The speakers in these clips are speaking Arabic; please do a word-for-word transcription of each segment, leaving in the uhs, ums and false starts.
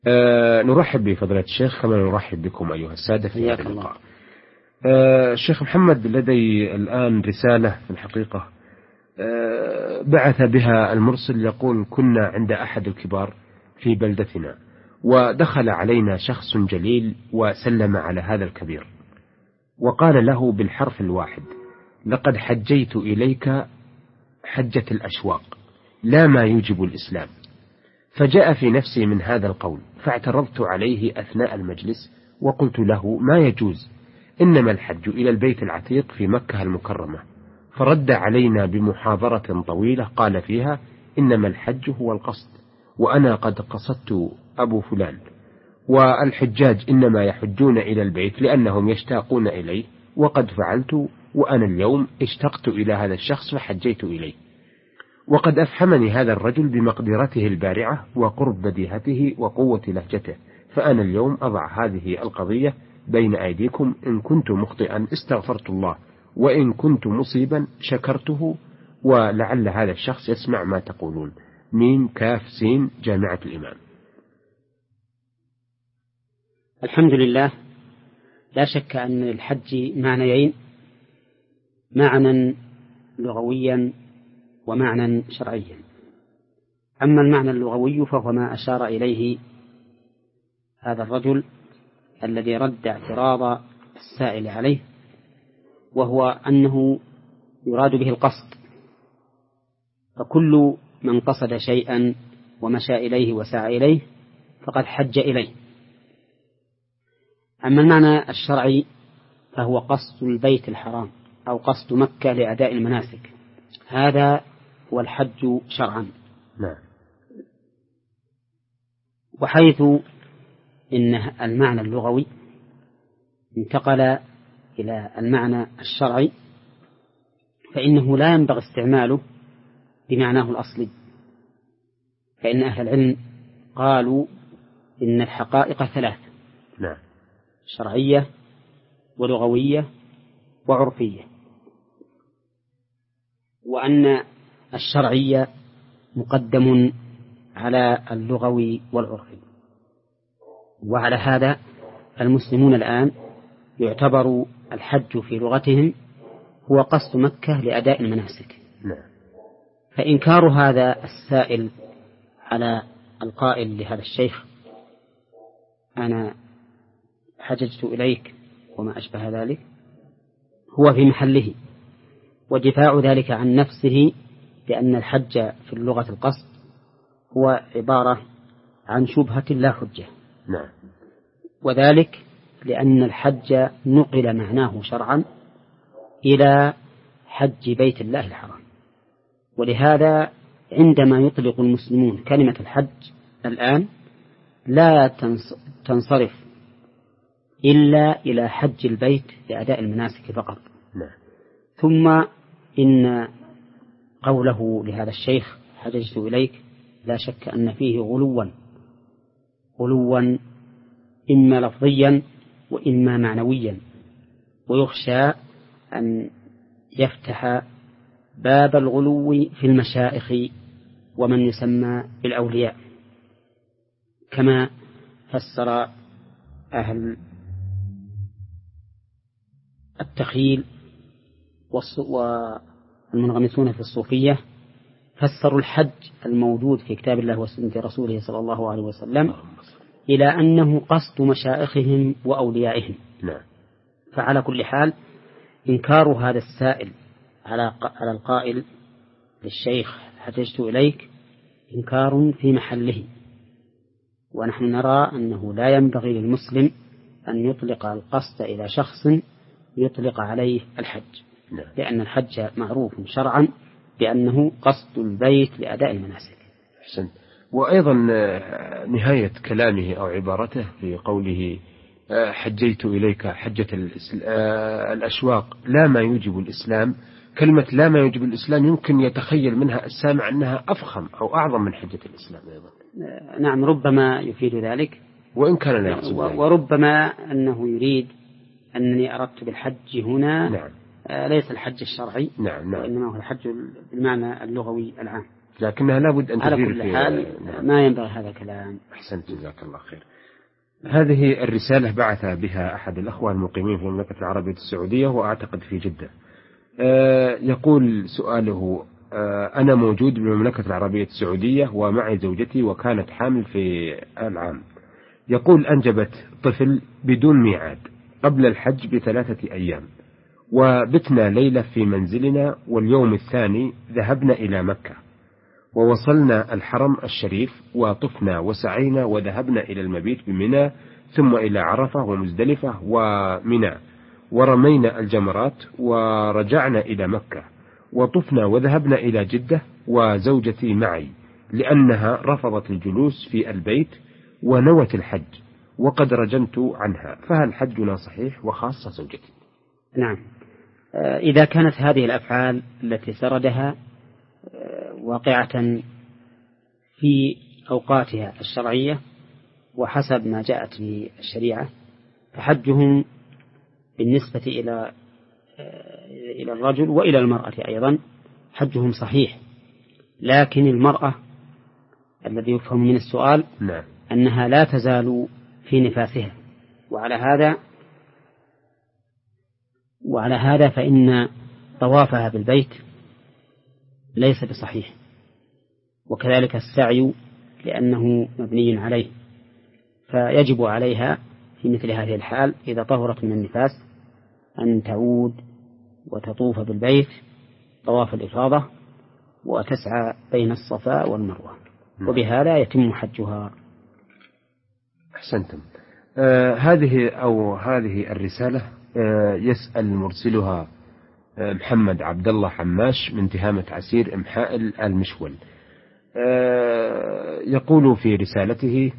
أه نرحب بفضيلة الشيخ كما نرحب بكم أيها السادة في هذا اللقاء. أه الشيخ محمد، لدي الآن رسالة في الحقيقة أه بعث بها المرسل، يقول: كنا عند أحد الكبار في بلدتنا، ودخل علينا شخص جليل وسلم على هذا الكبير، وقال له بالحرف الواحد: لقد حجيت إليك حجة الأشواق، لا ما يوجب الإسلام. فجاء في نفسي من هذا القول، فاعترضت عليه أثناء المجلس وقلت له: ما يجوز، إنما الحج إلى البيت العتيق في مكة المكرمة. فرد علينا بمحاضرة طويلة قال فيها: إنما الحج هو القصد، وأنا قد قصدت أبو فلان، والحجاج إنما يحجون إلى البيت لأنهم يشتاقون إليه، وقد فعلت، وأنا اليوم اشتقت إلى هذا الشخص فحجيت إليه. وقد أفحمني هذا الرجل بمقدرته البارعة وقرب بديهته وقوة لهجته، فأنا اليوم أضع هذه القضية بين أيديكم، إن كنت مخطئا استغفرت الله، وإن كنت مصيبا شكرته، ولعل هذا الشخص يسمع ما تقولون. ميم كاف سين جامعة الإمام. الحمد لله. لا شك أن الحج معنيين: معنى لغويا ومعنى شرعيا. أما المعنى اللغوي فهو ما أشار إليه هذا الرجل الذي رد اعتراض السائل عليه، وهو أنه يراد به القصد، فكل من قصد شيئا ومشى إليه وسعى إليه فقد حج إليه. أما المعنى الشرعي فهو قصد البيت الحرام أو قصد مكة لأداء المناسك، هذا هو الحج شرعا. نعم. وحيث إن المعنى اللغوي انتقل إلى المعنى الشرعي فإنه لا ينبغي استعماله بمعناه الأصلي، فإن أهل العلم قالوا إن الحقائق ثلاث: نعم. شرعية ولغوية وعرفية، وأن الشرعية مقدم على اللغوي والعرفي. وعلى هذا المسلمون الآن يعتبر الحج في لغتهم هو قصد مكة لأداء المناسك. نعم. فإنكار هذا السائل على القائل لهذا الشيخ: أنا حججت إليك وما أشبه ذلك، هو في محله، ودفاع ذلك عن نفسه، لأن الحج في اللغة القصد هو عبارة عن شبهة لا حجة. نعم. وذلك لأن الحج نقل معناه شرعا إلى حج بيت الله الحرام، ولهذا عندما يطلق المسلمون كلمة الحج الآن لا تنصرف إلا إلى حج البيت لأداء المناسك فقط. نعم. ثم إن قوله لهذا الشيخ حججت إليك لا شك أن فيه غلوا غلوا إما لفظيا وإما معنويا، ويخشى أن يفتح باب الغلو في المشائخ ومن يسمى بالأولياء، كما فسر أهل التخيل والمنغمسون في الصوفية، فسروا الحج الموجود في كتاب الله وسنة رسوله صلى الله عليه وسلم إلى أنه قصد مشائخهم وأوليائهم. نعم. فعلى كل حال إنكار هذا السائل على على القائل للشيخ حججت إليك إنكار في محله، ونحن نرى أنه لا ينبغي للمسلم أن يطلق القصد إلى شخص يطلق عليه الحج. نعم. لأن الحج معروف شرعا بأنه قصد البيت لأداء المناسك. أحسن. وأيضا نهاية كلامه أو عبارته في قوله حجيت إليك حجة الأشواق لا ما يوجب الإسلام، كلمة لا ما يوجب الإسلام يمكن يتخيل منها السامع أنها أفخم أو أعظم من حجة الإسلام أيضا. نعم، ربما يفيد ذلك، وإن كان لا يقصد ذلك. وربما أنه يريد أنني أردت بالحج هنا نعم. ليس الحج الشرعي. نعم. نعم. وإنما هو الحج بالمعنى اللغوي العام. لكنها لابد أن على تدير كل في حال ما ينبغي هذا الكلام. أحسنت، جزاك الله خير. هذه الرسالة بعث بها أحد الأخوة المقيمين في المملكة العربية السعودية وأعتقد في جدة. آه يقول سؤاله: آه أنا موجود بالمملكة العربية السعودية ومعي زوجتي وكانت حامل في العام. يقول أنجبت طفل بدون ميعاد قبل الحج بثلاثة أيام، وبتنا ليلة في منزلنا، واليوم الثاني ذهبنا إلى مكة ووصلنا الحرم الشريف وطفنا وسعينا وذهبنا إلى المبيت بمنى ثم إلى عرفة ومزدلفة ومنى ورمينا الجمرات ورجعنا إلى مكة وطفنا وذهبنا إلى جدة وزوجتي معي لأنها رفضت الجلوس في البيت ونوت الحج وقد رجمت عنها، فهل حجنا صحيح وخاصة زوجتي؟ نعم، إذا كانت هذه الأفعال التي سردها واقعة في أوقاتها الشرعية وحسب ما جاءت في الشريعة فحجهم بالنسبة إلى إلى الرجل وإلى المرأة أيضا حجهم صحيح، لكن المرأة الذي يفهم من السؤال نعم. أنها لا تزال في نفاسها، وعلى هذا وعلى هذا فإن طوافها بالبيت ليس بصحيح، وكذلك السعي لأنه مبني عليه، فيجب عليها في مثل هذه الحال إذا طهرت من النفاس أن تعود وتطوف بالبيت طواف الإفاضة وتسعى بين الصفا والمروة، وبهذا يتم حجها. أحسنتم. آه هذه أو هذه الرسالة آه يسأل مرسلها آه محمد عبد الله حماش من تهامة عسير إمحائل المشول. آه يقول في رسالته: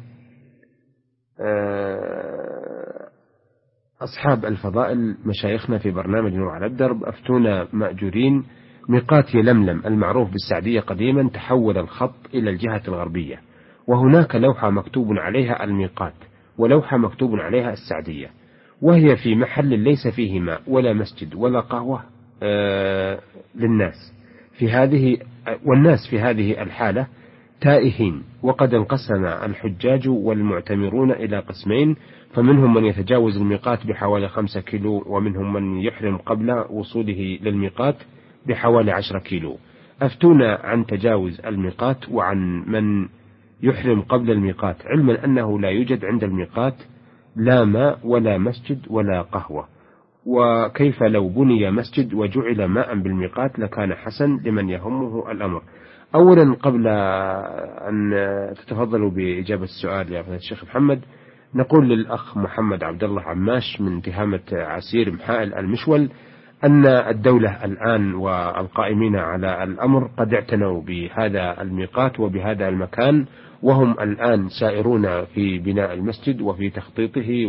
آه أصحاب الفضائل مشايخنا في برنامج نور على الدرب أفتونا مأجورين، ميقات يلملم المعروف بالسعدية قديما تحول الخط إلى الجهة الغربية، وهناك لوحة مكتوب عليها الميقات ولوحة مكتوب عليها السعدية، وهي في محل ليس فيه ماء ولا مسجد ولا قهوة آه للناس في هذه والناس في هذه الحالة تائهين، وقد انقسم الحجاج والمعتمرون إلى قسمين، فمنهم من يتجاوز الميقات بحوالي خمسة كيلو، ومنهم من يحرم قبل وصوله للميقات بحوالي عشرة كيلو. أفتونا عن تجاوز الميقات وعن من يحرم قبل الميقات، علما أنه لا يوجد عند الميقات لا ماء ولا مسجد ولا قهوة، وكيف لو بني مسجد وجعل ماء بالميقات لكان حسن لمن يهمه الأمر. أولا قبل أن تتفضلوا بإجابة السؤال يا فضيلة الشيخ محمد، نقول للأخ محمد عبد الله عماش من تهامة عسير محائل المشول أن الدولة الآن والقائمين على الأمر قد اعتنوا بهذا الميقات وبهذا المكان، وهم الآن سائرون في بناء المسجد وفي تخطيطه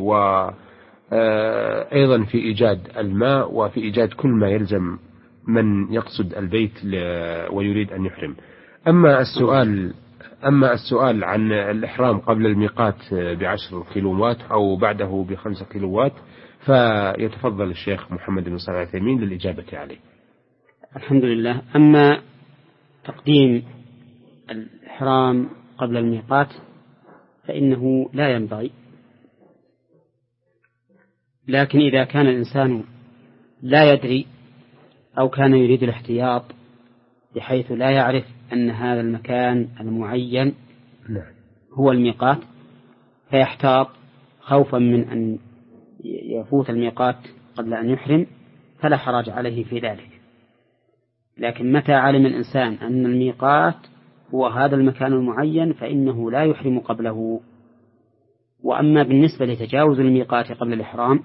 وأيضا في إيجاد الماء وفي إيجاد كل ما يلزم من يقصد البيت ويريد أن يحرم. أما السؤال أما السؤال عن الإحرام قبل الميقات بعشر كيلوات أو بعده بخمسة كيلوات فيتفضل الشيخ محمد بن صالح العثيمين للإجابة عليه. الحمد لله. أما تقديم الإحرام قبل الميقات فإنه لا ينبغي، لكن إذا كان الإنسان لا يدري أو كان يريد الاحتياط بحيث لا يعرف أن هذا المكان المعين هو الميقات فيحتاط خوفا من أن يفوت الميقات قبل أن يحرم فلا حرج عليه في ذلك. لكن متى علم الإنسان أن الميقات هو هذا المكان المعين فإنه لا يحرم قبله. وأما بالنسبة لتجاوز الميقات قبل الإحرام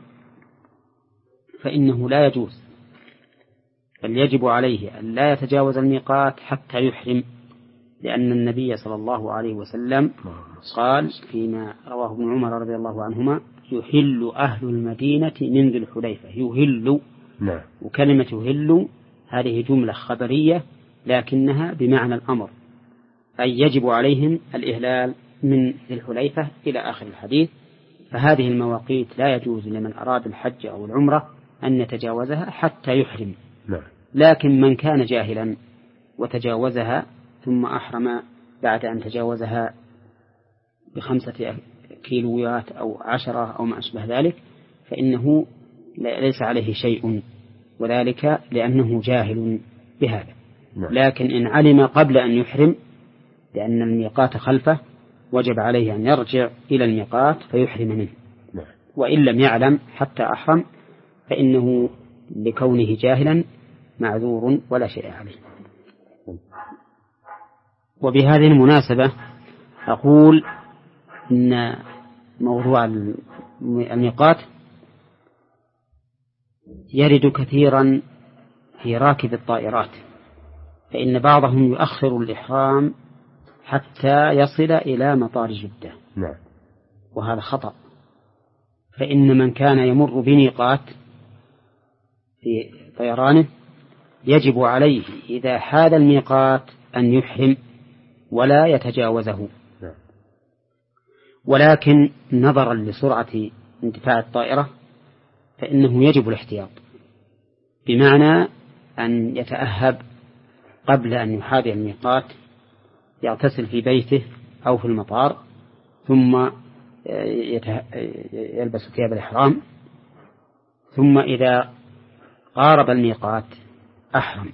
فإنه لا يجوز، بل يجب عليه أن لا يتجاوز الميقات حتى يحرم، لأن النبي صلى الله عليه وسلم قال فيما رواه ابن عمر رضي الله عنهما: يهل أهل المدينة من ذي الحليفة. يهل، وكلمة يهل هذه جملة خبرية لكنها بمعنى الأمر، أي يجب عليهم الإهلال من ذي الحليفة إلى آخر الحديث. فهذه المواقيت لا يجوز لمن أراد الحج أو العمرة أن يتجاوزها حتى يحرم. لكن من كان جاهلا وتجاوزها ثم أحرم بعد أن تجاوزها بخمسة كيلوات أو عشرة أو ما أشبه ذلك فإنه ليس عليه شيء، وذلك لأنه جاهل بهذا. لكن إن علم قبل أن يحرم لأن الميقات خلفه وجب عليه أن يرجع إلى الميقات فيحرم منه، وإن لم يعلم حتى أحرم فإنه لكونه جاهلا معذور ولا شيء عليه. وبهذه المناسبة أقول إن موضوع الميقات يرد كثيرا في راكب الطائرات، فإن بعضهم يؤخر الإحرام حتى يصل إلى مطار جدة، نعم. وهذا خطأ، فإن من كان يمر بميقات في طيرانه يجب عليه إذا حاد الميقات أن يحرم ولا يتجاوزه، ولكن نظرا لسرعة اندفاع الطائرة فإنه يجب الاحتياط، بمعنى أن يتأهب قبل أن يحاذي الميقات، يغتسل في بيته أو في المطار، ثم يلبس ثياب الإحرام، ثم إذا قارب الميقات أحرم،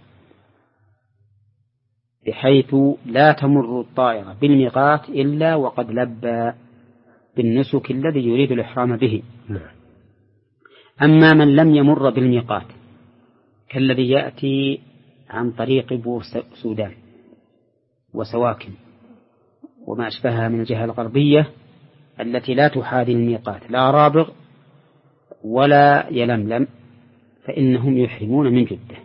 بحيث لا تمر الطائرة بالميقات إلا وقد لبى بالنسك الذي يريد الإحرام به. أما من لم يمر بالميقات كالذي يأتي عن طريق بور سودان وسواكن وما أشبهها من الجهة الغربية التي لا تحاذي الميقات لا رابغ ولا يلملم، فإنهم يحرمون من جدة.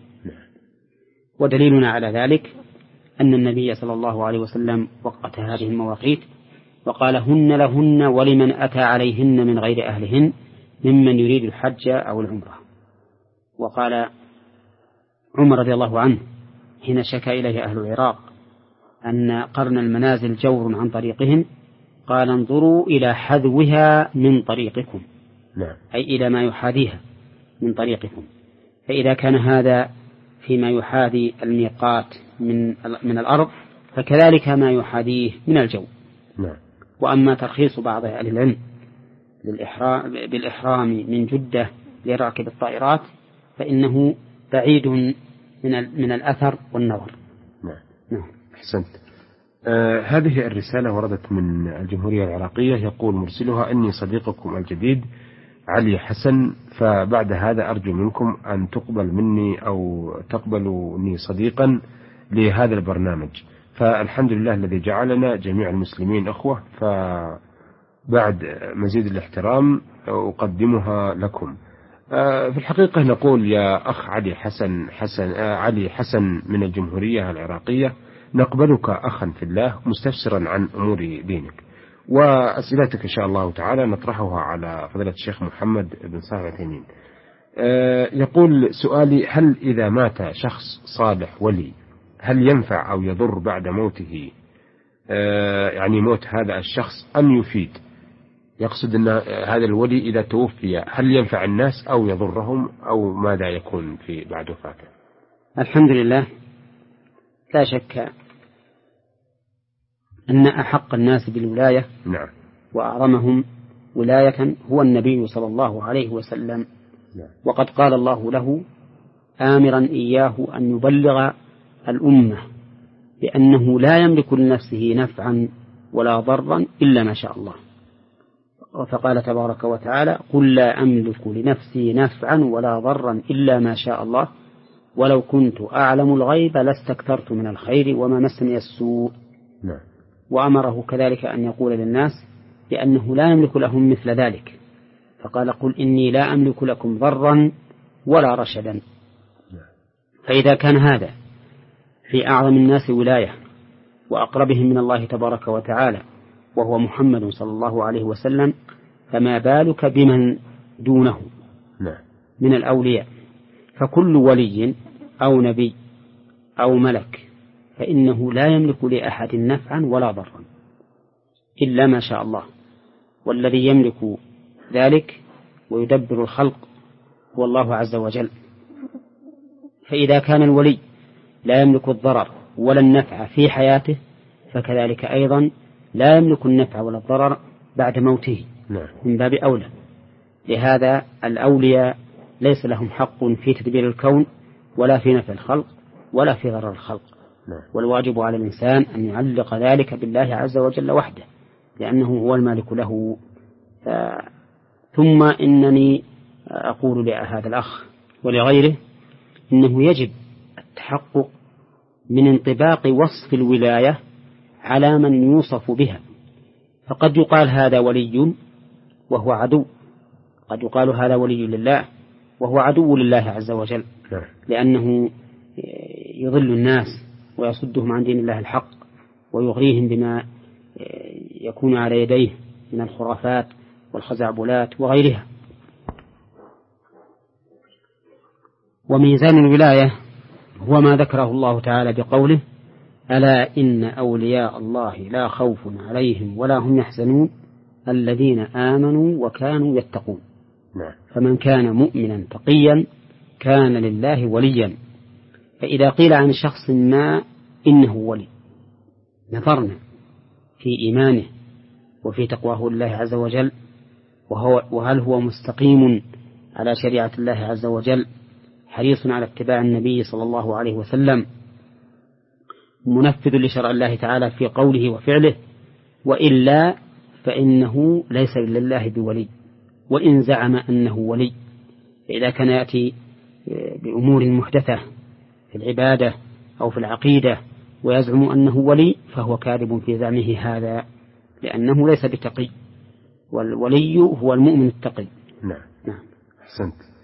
ودليلنا على ذلك أن النبي صلى الله عليه وسلم وقت هذه المواقيت وقال هن لهن ولمن أتى عليهن من غير أهلهن ممن يريد الحج أو العمرة. وقال عمر رضي الله عنه حين شكى إليه أهل العراق أن قرن المنازل جور عن طريقهم قال انظروا إلى حذوها من طريقكم، نعم. أي إلى ما يحاذيها من طريقكم. فإذا كان هذا فيما يحاذي الميقات من من الأرض فكذلك ما يحاذيه من الجو، نعم. وأما ترخيص بعض أهل العلم للإحرام بالإحرام من جدة لراكب الطائرات فإنه بعيد من من الأثر والنظر. نعم. نعم. أحسنت. آه هذه الرسالة وردت من الجمهورية العراقية، يقول مرسلها أني صديقكم الجديد علي حسن، فبعد هذا أرجو منكم أن تقبل مني أو تقبلوني صديقا لهذا البرنامج، فالحمد لله الذي جعلنا جميع المسلمين أخوة، فبعد مزيد الاحترام أقدمها لكم. في الحقيقة نقول يا أخ علي حسن حسن علي حسن من الجمهورية العراقية نقبلك أخا في الله مستفسرا عن أمور دينك، وأسئلتك إن شاء الله تعالى نطرحها على فضيلة الشيخ محمد بن صالح العثيمين. يقول سؤالي: هل إذا مات شخص صالح ولي هل ينفع أو يضر بعد موته، يعني موت هذا الشخص، أم يفيد؟ يقصد أن هذا الولي إذا توفي هل ينفع الناس أو يضرهم، أو ماذا يكون في بعد وفاته؟ الحمد لله، لا شك أن أحق الناس بالولاية نعم. وأعظمهم ولاية هو النبي صلى الله عليه وسلم، نعم. وقد قال الله له آمرا إياه أن يبلغ الأمة بأنه لا يملك لنفسه نفعا ولا ضرا إلا ما شاء الله، فقال تبارك وتعالى: قل لا أملك لنفسي نفعا ولا ضرا إلا ما شاء الله ولو كنت أعلم الغيب لاستكثرت من الخير وما مسني السوء. نعم. وأمره كذلك أن يقول للناس بأنه لا يملك لهم مثل ذلك، فقال: قل إني لا أملك لكم ضرا ولا رشدا. فإذا كان هذا في أعظم الناس ولاية وأقربهم من الله تبارك وتعالى وهو محمد صلى الله عليه وسلم، فما بالك بمن دونه من الأولياء؟ فكل ولي أو نبي أو ملك فإنه لا يملك لأحد نفعا ولا ضرا إلا ما شاء الله، والذي يملك ذلك ويدبر الخلق والله عز وجل. فإذا كان الولي لا يملك الضرر ولا النفع في حياته فكذلك أيضا لا يملك النفع ولا الضرر بعد موته من باب أولى. لهذا الأولياء ليس لهم حق في تدبير الكون ولا في نفع الخلق ولا في ضرر الخلق، والواجب على الإنسان أن يعلق ذلك بالله عز وجل وحده لأنه هو المالك له. ثم إنني أقول لهذا الأخ ولغيره إنه يجب التحقق من انطباق وصف الولاية على من يوصف بها، فقد يقال هذا ولي وهو عدو، قد يقال هذا ولي لله وهو عدو لله عز وجل، لأنه يضل الناس ويصدهم عن دين الله الحق ويغريهم بما يكون على يديه من الخرافات والخزعبلات وغيرها. وميزان الولاية هو ما ذكره الله تعالى بقوله: ألا إن أولياء الله لا خوف عليهم ولا هم يحزنون الذين آمنوا وكانوا يتقون. فمن كان مؤمنا تقيا كان لله وليا. فإذا قيل عن شخص ما إنه ولي نظرنا في إيمانه وفي تقواه الله عز وجل، وهو وهل هو مستقيم على شريعة الله عز وجل، حريص على اتباع النبي صلى الله عليه وسلم، منفذ لشرع الله تعالى في قوله وفعله، وإلا فإنه ليس لله بولي وإن زعم أنه ولي. فإذا كان يأتي بأمور محدثة في العبادة أو في العقيدة ويزعم أنه ولي فهو كاذب في زعمه هذا، لأنه ليس بتقي، والولي هو المؤمن التقي. نعم. نعم. أحسنت.